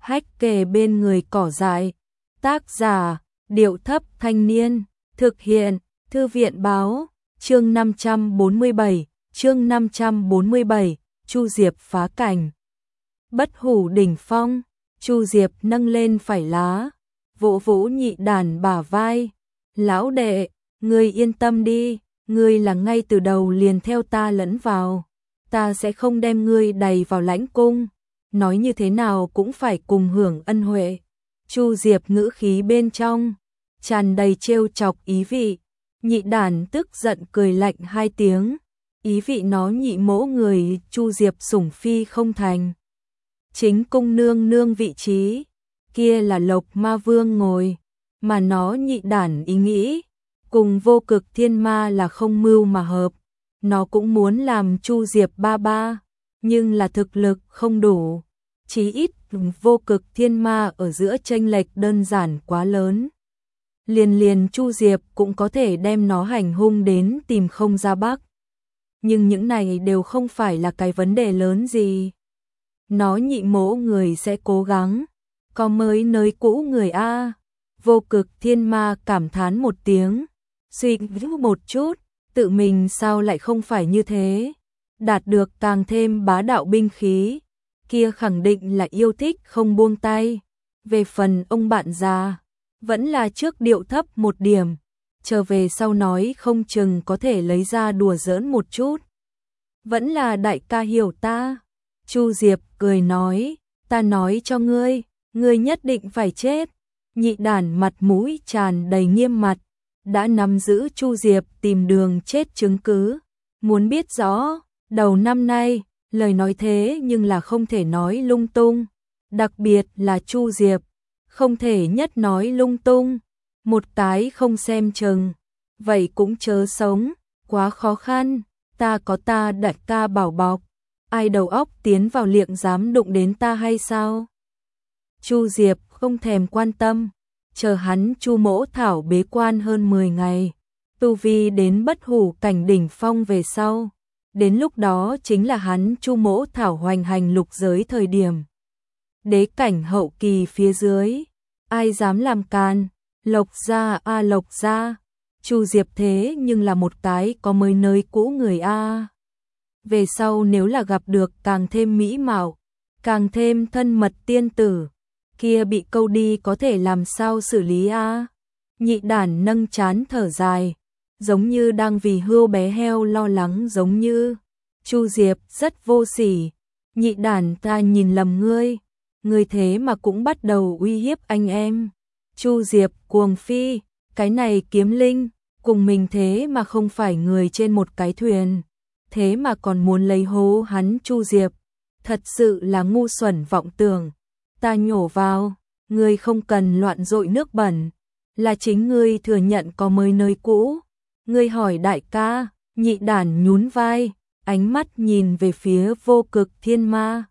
hách kề bên người cỏ dại. Tác giả, Điệu Thấp Thanh Niên. Thực hiện, Thư viện Báo. Chương 547, chương 547, Chu Diệp phá cảnh. Bất hủ đỉnh phong, Chu Diệp nâng lên phải lá, vỗ vỗ Nhị Đản bả vai. Lão đệ, ngươi yên tâm đi, ngươi là ngay từ đầu liền theo ta lẫn vào. Ta sẽ không đem ngươi đày vào lãnh cung, nói như thế nào cũng phải cùng hưởng ân huệ. Chu Diệp ngữ khí bên trong tràn đầy trêu chọc ý vị. Nhị Đản tức giận cười lạnh hai tiếng, ý vị nó nhị mỗ người Chu Diệp sủng phi không thành. Chính cung nương nương vị trí, kia là Lộc Ma Vương ngồi, mà nó Nhị Đản ý nghĩ, cùng Vô Cực Thiên Ma là không mưu mà hợp. Nó cũng muốn làm Chu Diệp ba ba, nhưng là thực lực không đủ, chí ít Vô Cực Thiên Ma ở giữa chênh lệch đơn giản quá lớn. Liền Chu Diệp cũng có thể đem nó hành hung đến tìm không ra bắc. Nhưng những này đều không phải là cái vấn đề lớn gì. Nó nhị mỗ người sẽ cố gắng, có mới nơi cũ người a. Vô Cực Thiên Ma cảm thán một tiếng, suy nghĩ một chút, tự mình sao lại không phải như thế, đạt được càng thêm bá đạo binh khí, kia khẳng định là yêu thích không buông tay. Về phần ông bạn già, vẫn là trước điệu thấp một điểm, trở về sau nói không chừng có thể lấy ra đùa giỡn một chút. Vẫn là đại ca hiểu ta. Chu Diệp cười nói, ta nói cho ngươi, ngươi nhất định phải chết. Nhị Đản mặt mũi tràn đầy nghiêm mặt, đã nắm giữ Chu Diệp tìm đường chết chứng cứ. Muốn biết rõ, đầu năm nay, lời nói thế nhưng là không thể nói lung tung, đặc biệt là Chu Diệp, không thể nhất nói lung tung, một cái không xem chừng, vậy cũng chớ sống, quá khó khăn, ta có ta đại ca bảo bọc, ai đầu óc tiến vào liệng dám đụng đến ta hay sao? Chu Diệp không thèm quan tâm, chờ hắn Chu mỗ thảo bế quan hơn 10 ngày, tu vi đến bất hủ cảnh đỉnh phong về sau, đến lúc đó chính là hắn Chu mỗ thảo hoành hành lục giới thời điểm. Đế cảnh hậu kỳ phía dưới, ai dám làm can? Lộc gia a Lộc gia. Chu Diệp thế nhưng là một cái có mới nơi cũ người a. Về sau nếu là gặp được càng thêm mỹ mạo, càng thêm thân mật tiên tử, kia bị câu đi có thể làm sao xử lý a? Nhị Đản nâng trán thở dài, giống như đang vì hươu bé heo lo lắng giống như. Chu Diệp rất vô sỉ, Nhị Đản ta nhìn lầm ngươi thế mà cũng bắt đầu uy hiếp anh em. Chu Diệp cuồng phi, cái này kiếm linh, cùng mình thế mà không phải người trên một cái thuyền, thế mà còn muốn lấy hố hắn Chu Diệp, thật sự là ngu xuẩn vọng tưởng. Ta nhổ vào, ngươi không cần loạn dội nước bẩn, là chính ngươi thừa nhận có mới nơi cũ. Ngươi hỏi đại ca. Nhị Đản nhún vai, ánh mắt nhìn về phía Vô Cực Thiên Ma.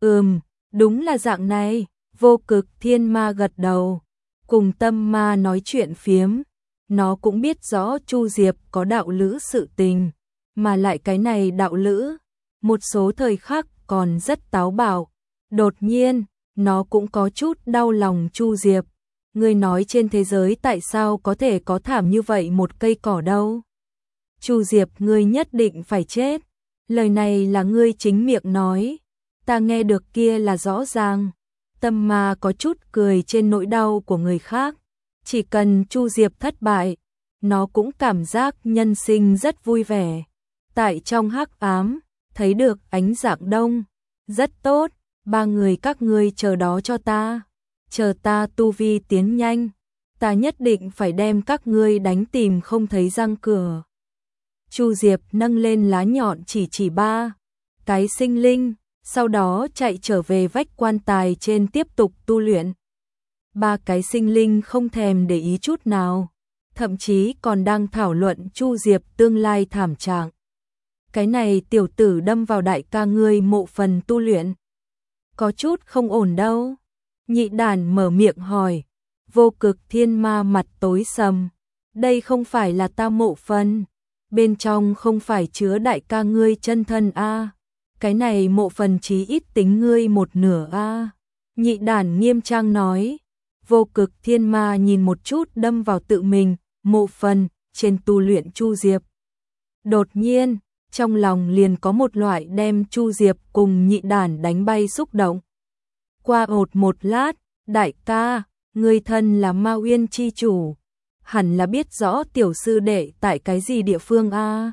Đúng là dạng này. Vô Cực Thiên Ma gật đầu, cùng Tâm Ma nói chuyện phiếm. Nó cũng biết rõ Chu Diệp có đạo lữ sự tình, mà lại cái này đạo lữ, một số thời khắc còn rất táo bạo. Đột nhiên, nó cũng có chút đau lòng Chu Diệp. Ngươi nói trên thế giới tại sao có thể có thảm như vậy một cây cỏ đâu? Chu Diệp, ngươi nhất định phải chết. Lời này là ngươi chính miệng nói, ta nghe được kia là rõ ràng. Tâm Ma có chút cười trên nỗi đau của người khác. Chỉ cần Chu Diệp thất bại, nó cũng cảm giác nhân sinh rất vui vẻ. Tại trong hắc ám, thấy được ánh rạng đông. Rất tốt, ba người các ngươi chờ đó cho ta. Chờ ta tu vi tiến nhanh, ta nhất định phải đem các ngươi đánh tìm không thấy răng cửa. Chu Diệp nâng lên lá nhọn chỉ ba cái sinh linh, sau đó chạy trở về vách quan tài trên tiếp tục tu luyện. Ba cái sinh linh không thèm để ý chút nào, thậm chí còn đang thảo luận Chu Diệp tương lai thảm trạng. Cái này tiểu tử đâm vào đại ca ngươi mộ phần tu luyện, có chút không ổn đâu. Nhị Đản mở miệng hỏi. Vô Cực Thiên Ma mặt tối sầm, đây không phải là ta mộ phần, bên trong không phải chứa đại ca ngươi chân thân a. Cái này mộ phần chí ít tính ngươi một nửa a. Nhị đản nghiêm trang nói. Vô Cực Thiên Ma nhìn một chút đâm vào tự mình, mộ phần, trên tu luyện Chu Diệp. Đột nhiên, trong lòng liền có một loại đem Chu Diệp cùng nhị đản đánh bay xúc động. Qua một lát, đại ca, người thân là Ma Uyên chi chủ, hẳn là biết rõ tiểu sư đệ tại cái gì địa phương a?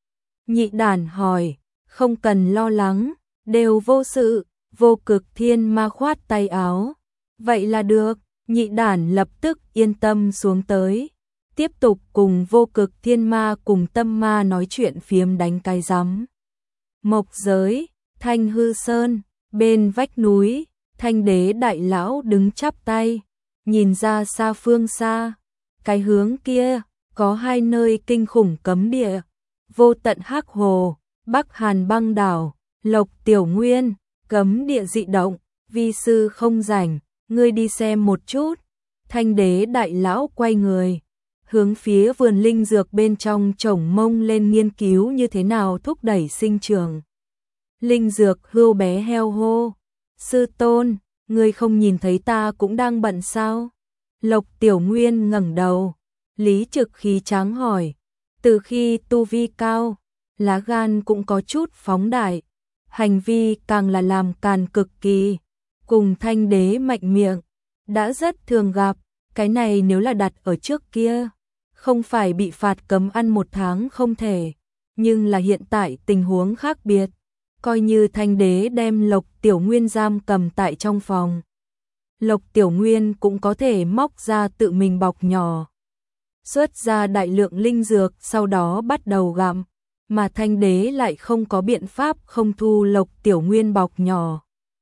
Nhị đản hỏi, không cần lo lắng, đều vô sự. Vô Cực Thiên Ma khoát tay áo. Vậy là được, nhị đản lập tức yên tâm xuống tới. Tiếp tục cùng Vô Cực Thiên Ma cùng Tâm Ma nói chuyện phiếm đánh cái rắm. Mộc giới, Thanh Hư Sơn, bên vách núi, Thanh Đế đại lão đứng chắp tay, nhìn ra xa phương xa. Cái hướng kia, có hai nơi kinh khủng cấm địa. Vô Tận Hắc Hồ, Bắc Hàn Băng Đảo, Lộc Tiểu Nguyên, cấm địa dị động, vi sư không rảnh, ngươi đi xem một chút. Thanh Đế đại lão quay người, hướng phía vườn linh dược bên trong trồng mông lên nghiên cứu như thế nào thúc đẩy sinh trưởng. Linh dược hươu bé heo hô, sư tôn, ngươi không nhìn thấy ta cũng đang bận sao? Lộc Tiểu Nguyên ngẩng đầu, lý trực khí tráng hỏi, từ khi tu vi cao, lá gan cũng có chút phóng đại, hành vi càng là làm càn cực kỳ, cùng Thanh Đế mạnh miệng, đã rất thường gặp, cái này nếu là đặt ở trước kia, không phải bị phạt cấm ăn 1 tháng không thể, nhưng là hiện tại tình huống khác biệt, coi như Thanh Đế đem Lộc Tiểu Nguyên giam cầm tại trong phòng. Lộc Tiểu Nguyên cũng có thể móc ra tự mình bọc nhỏ, xuất ra đại lượng linh dược sau đó bắt đầu gặm, mà Thanh Đế lại không có biện pháp không thu Lộc Tiểu Nguyên bọc nhỏ.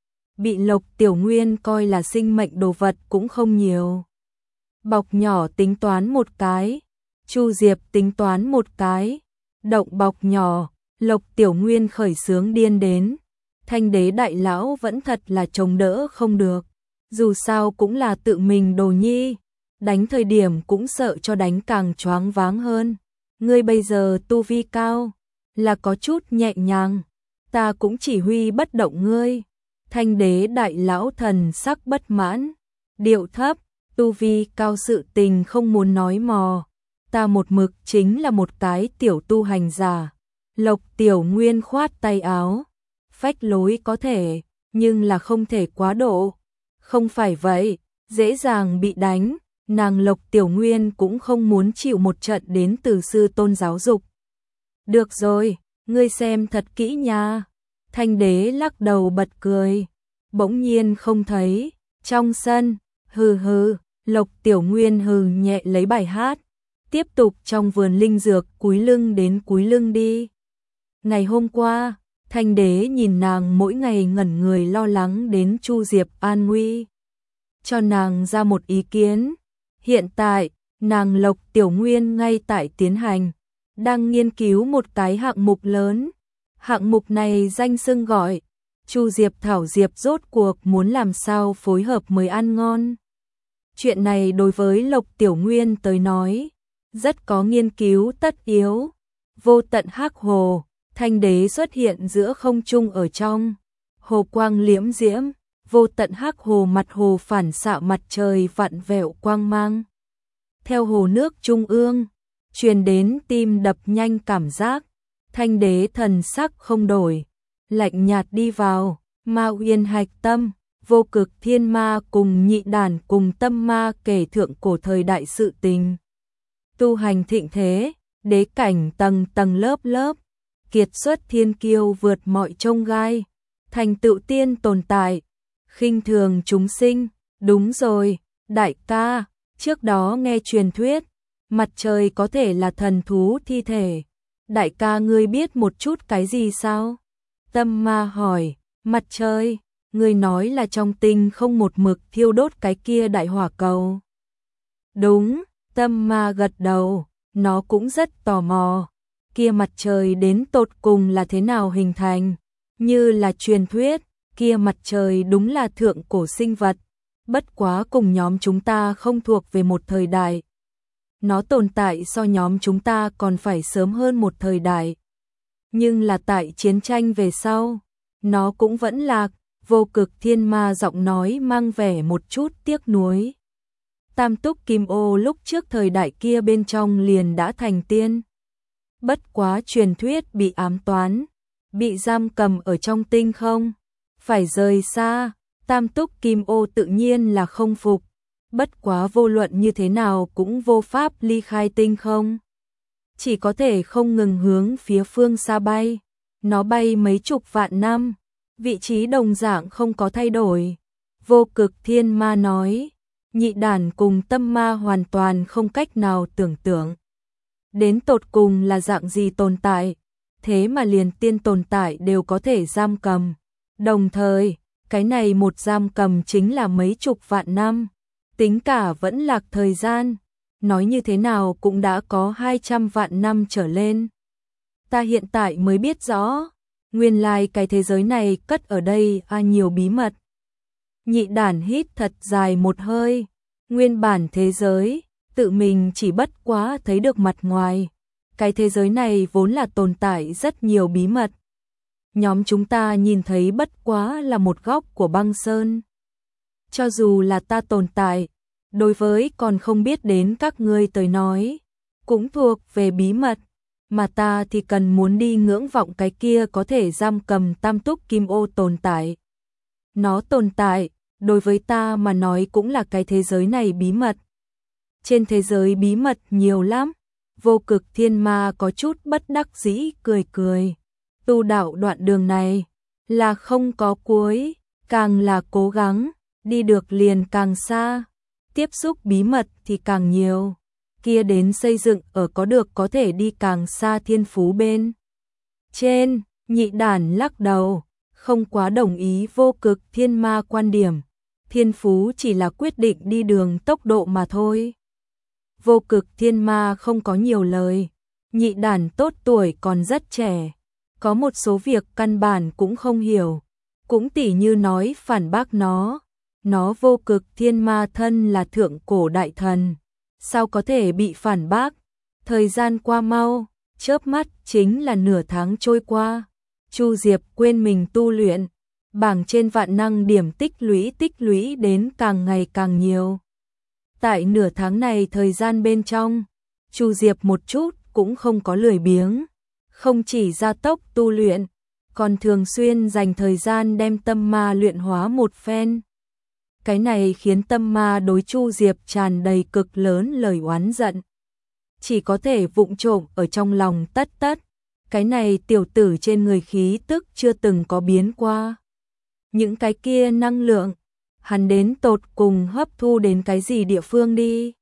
Bị Lộc Tiểu Nguyên coi là sinh mệnh đồ vật cũng không nhiều. Bọc nhỏ tính toán một cái, Chu Diệp tính toán một cái, động bọc nhỏ, Lộc Tiểu Nguyên khởi sướng điên đến. Thanh Đế đại lão vẫn thật là chống đỡ không được, dù sao cũng là tự mình đồ nhi, đánh thời điểm cũng sợ cho đánh càng choáng váng hơn. Ngươi bây giờ tu vi cao, là có chút nhẹ nhàng, ta cũng chỉ huy bất động ngươi. Thanh Đế đại lão thần sắc bất mãn, điệu thấp, tu vi cao sự tình không muốn nói mò, ta một mực chính là một cái tiểu tu hành giả. Lộc Tiểu Nguyên khoát tay áo, phách lối có thể, nhưng là không thể quá độ. Không phải vậy, dễ dàng bị đánh, nàng Lộc Tiểu Nguyên cũng không muốn chịu một trận đến từ sư tôn giáo dục. Được rồi, ngươi xem thật kỹ nha. Thanh Đế lắc đầu bật cười, bỗng nhiên không thấy, trong sân, hừ hừ, Lộc Tiểu Nguyên hừ nhẹ lấy bài hát, tiếp tục trong vườn linh dược cúi lưng đến cúi lưng đi. Ngày hôm qua, Thanh Đế nhìn nàng mỗi ngày ngẩn người lo lắng đến Chu Diệp an nguy, cho nàng ra một ý kiến. Hiện tại, nàng Lộc Tiểu Nguyên ngay tại tiến hành, đang nghiên cứu một cái hạng mục lớn. Hạng mục này danh xưng gọi Chu Diệp Thảo Diệp, rốt cuộc muốn làm sao phối hợp mới ăn ngon. Chuyện này đối với Lộc Tiểu Nguyên tới nói, rất có nghiên cứu tất yếu. Vô Tận Hắc Hồ, Thanh Đế xuất hiện giữa không trung ở trong hồ quang liễm diễm, Vô Tận Hắc Hồ mặt hồ phản xạ mặt trời vặn vẹo quang mang. Theo hồ nước trung ương, truyền đến tim đập nhanh cảm giác. Thanh Đế thần sắc không đổi, lạnh nhạt đi vào, Ma Uyên hạch tâm, Vô Cực Thiên Ma cùng nhị đàn cùng Tâm Ma kể thượng cổ thời đại sự tình. Tu hành thịnh thế, đế cảnh tầng tầng lớp lớp, kiệt xuất thiên kiêu vượt mọi chông gai, thành tựu tiên tồn tại, khinh thường chúng sinh. Đúng rồi, đại ca, trước đó nghe truyền thuyết, mặt trời có thể là thần thú thi thể. Đại ca ngươi biết một chút cái gì sao? Tâm Ma hỏi, mặt trời, ngươi nói là trong tinh không một mực thiêu đốt cái kia đại hỏa cầu. Đúng, Tâm Ma gật đầu, nó cũng rất tò mò, kia mặt trời đến tột cùng là thế nào hình thành, như là truyền thuyết, kia mặt trời đúng là thượng cổ sinh vật, bất quá cùng nhóm chúng ta không thuộc về một thời đại. Nó tồn tại so nhóm chúng ta còn phải sớm hơn một thời đại. Nhưng là tại chiến tranh về sau, nó cũng vẫn lạc, Vô Cực Thiên Ma giọng nói mang vẻ một chút tiếc nuối. Tam túc kim ô lúc trước thời đại kia bên trong liền đã thành tiên. Bất quá truyền thuyết bị ám toán, bị giam cầm ở trong tinh không, phải rời xa. Tam túc kim ô tự nhiên là không phục, bất quá vô luận như thế nào cũng vô pháp ly khai tinh không. Chỉ có thể không ngừng hướng phía phương xa bay. Nó bay mấy chục vạn năm, vị trí đồng dạng không có thay đổi. Vô Cực Thiên Ma nói, nhị đản cùng tâm ma hoàn toàn không cách nào tưởng tượng đến tột cùng là dạng gì tồn tại, thế mà liền tiên tồn tại đều có thể giam cầm. Đồng thời, cái này một giam cầm chính là mấy chục vạn năm, tính cả vẫn lạc thời gian, nói như thế nào cũng đã có 200 vạn năm trở lên. Ta hiện tại mới biết rõ, nguyên lai cái thế giới này cất ở đây nhiều bí mật. Nhị đản hít thật dài một hơi, nguyên bản thế giới, tự mình chỉ bất quá thấy được mặt ngoài. Cái thế giới này vốn là tồn tại rất nhiều bí mật. Nhóm chúng ta nhìn thấy bất quá là một góc của băng sơn. Cho dù là ta tồn tại, đối với còn không biết đến các ngươi tới nói, cũng thuộc về bí mật, mà ta thì cần muốn đi ngưỡng vọng cái kia có thể giam cầm tam túc kim ô tồn tại. Nó tồn tại, đối với ta mà nói cũng là cái thế giới này bí mật. Trên thế giới bí mật nhiều lắm. Vô Cực Thiên Ma có chút bất đắc dĩ cười cười. Tu đạo đoạn đường này là không có cuối, càng là cố gắng, đi được liền càng xa, tiếp xúc bí mật thì càng nhiều. Kia đến xây dựng ở có được có thể đi càng xa thiên phú bên trên. Nhị đản lắc đầu, không quá đồng ý Vô Cực Thiên Ma quan điểm. Thiên phú chỉ là quyết định đi đường tốc độ mà thôi. Vô Cực Thiên Ma không có nhiều lời. Nhị đản tốt tuổi còn rất trẻ, có một số việc căn bản cũng không hiểu, cũng tỉ như nói phản bác nó. Nó Vô Cực Thiên Ma thân là thượng cổ đại thần, sao có thể bị phản bác. Thời gian qua mau, chớp mắt chính là nửa tháng trôi qua. Chu Diệp quên mình tu luyện, bảng trên vạn năng điểm tích lũy đến càng ngày càng nhiều. Tại nửa tháng này thời gian bên trong, Chu Diệp một chút cũng không có lười biếng, không chỉ gia tốc tu luyện, còn thường xuyên dành thời gian đem tâm ma luyện hóa một phen. Cái này khiến tâm ma đối Chu Diệp tràn đầy cực lớn lời oán giận. Chỉ có thể vụng trộm ở trong lòng tất, cái này tiểu tử trên người khí tức chưa từng có biến qua. Những cái kia năng lượng, hắn đến tột cùng hấp thu đến cái gì địa phương đi.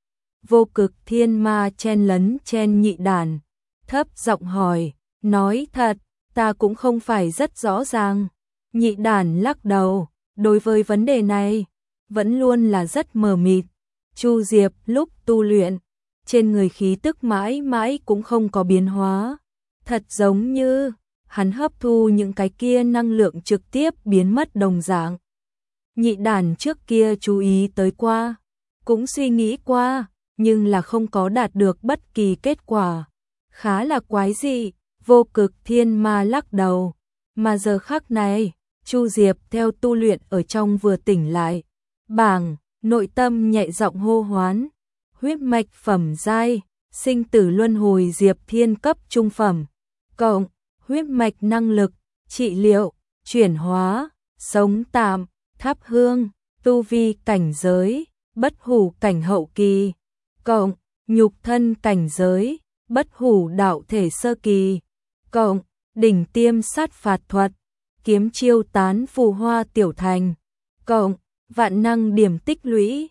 Vô Cực Thiên Ma chen lấn chen nhị đản, thấp giọng hỏi, nói thật, ta cũng không phải rất rõ ràng. Nhị đản lắc đầu, đối với vấn đề này, vẫn luôn là rất mờ mịt. Chu Diệp lúc tu luyện, trên người khí tức mãi mãi cũng không có biến hóa. Thật giống như, hắn hấp thu những cái kia năng lượng trực tiếp biến mất đồng dạng. Nhị đản trước kia chú ý tới qua, cũng suy nghĩ qua, nhưng là không có đạt được bất kỳ kết quả. Khá là quái dị. Vô Cực Thiên Ma lắc đầu. Mà giờ khắc này, Chu Diệp theo tu luyện ở trong vừa tỉnh lại. Bảng, nội tâm nhẹ giọng hô hoán. Huyết mạch phẩm giai, sinh tử luân hồi Diệp Thiên cấp trung phẩm. Cộng, huyết mạch năng lực, trị liệu, chuyển hóa, sống tạm, thắp hương, tu vi cảnh giới, bất hủ cảnh hậu kỳ. Cộng, nhục thân cảnh giới, bất hủ đạo thể sơ kỳ. Cộng, đỉnh tiêm sát phạt thuật, kiếm chiêu tán phù hoa tiểu thành. Cộng, vạn năng điểm tích lũy,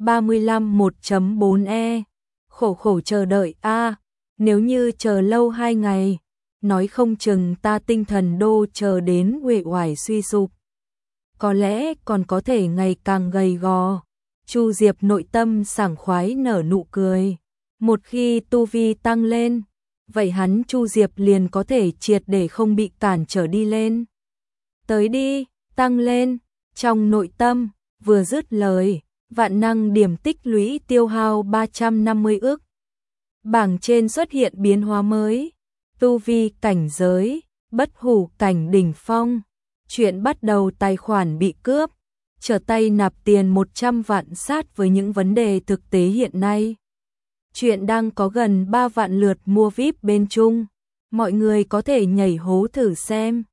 35 1.4e. Khổ chờ đợi a, nếu như chờ lâu 2 ngày, nói không chừng ta tinh thần đô chờ đến uể oải suy sụp. Có lẽ còn có thể ngày càng gầy gò. Chu Diệp nội tâm sảng khoái nở nụ cười. Một khi tu vi tăng lên, vậy hắn Chu Diệp liền có thể triệt để không bị cản trở đi lên. Tới đi, tăng lên. Trong nội tâm, vừa dứt lời, vạn năng điểm tích lũy tiêu hao 350 ức. Bảng trên xuất hiện biến hóa mới. Tu vi cảnh giới, bất hủ cảnh đỉnh phong. Chuyện bắt đầu tài khoản bị cướp, trở tay nạp tiền 100 vạn sát với những vấn đề thực tế hiện nay. Chuyện đang có gần 3 vạn lượt mua VIP bên Trung. Mọi người có thể nhảy hố thử xem.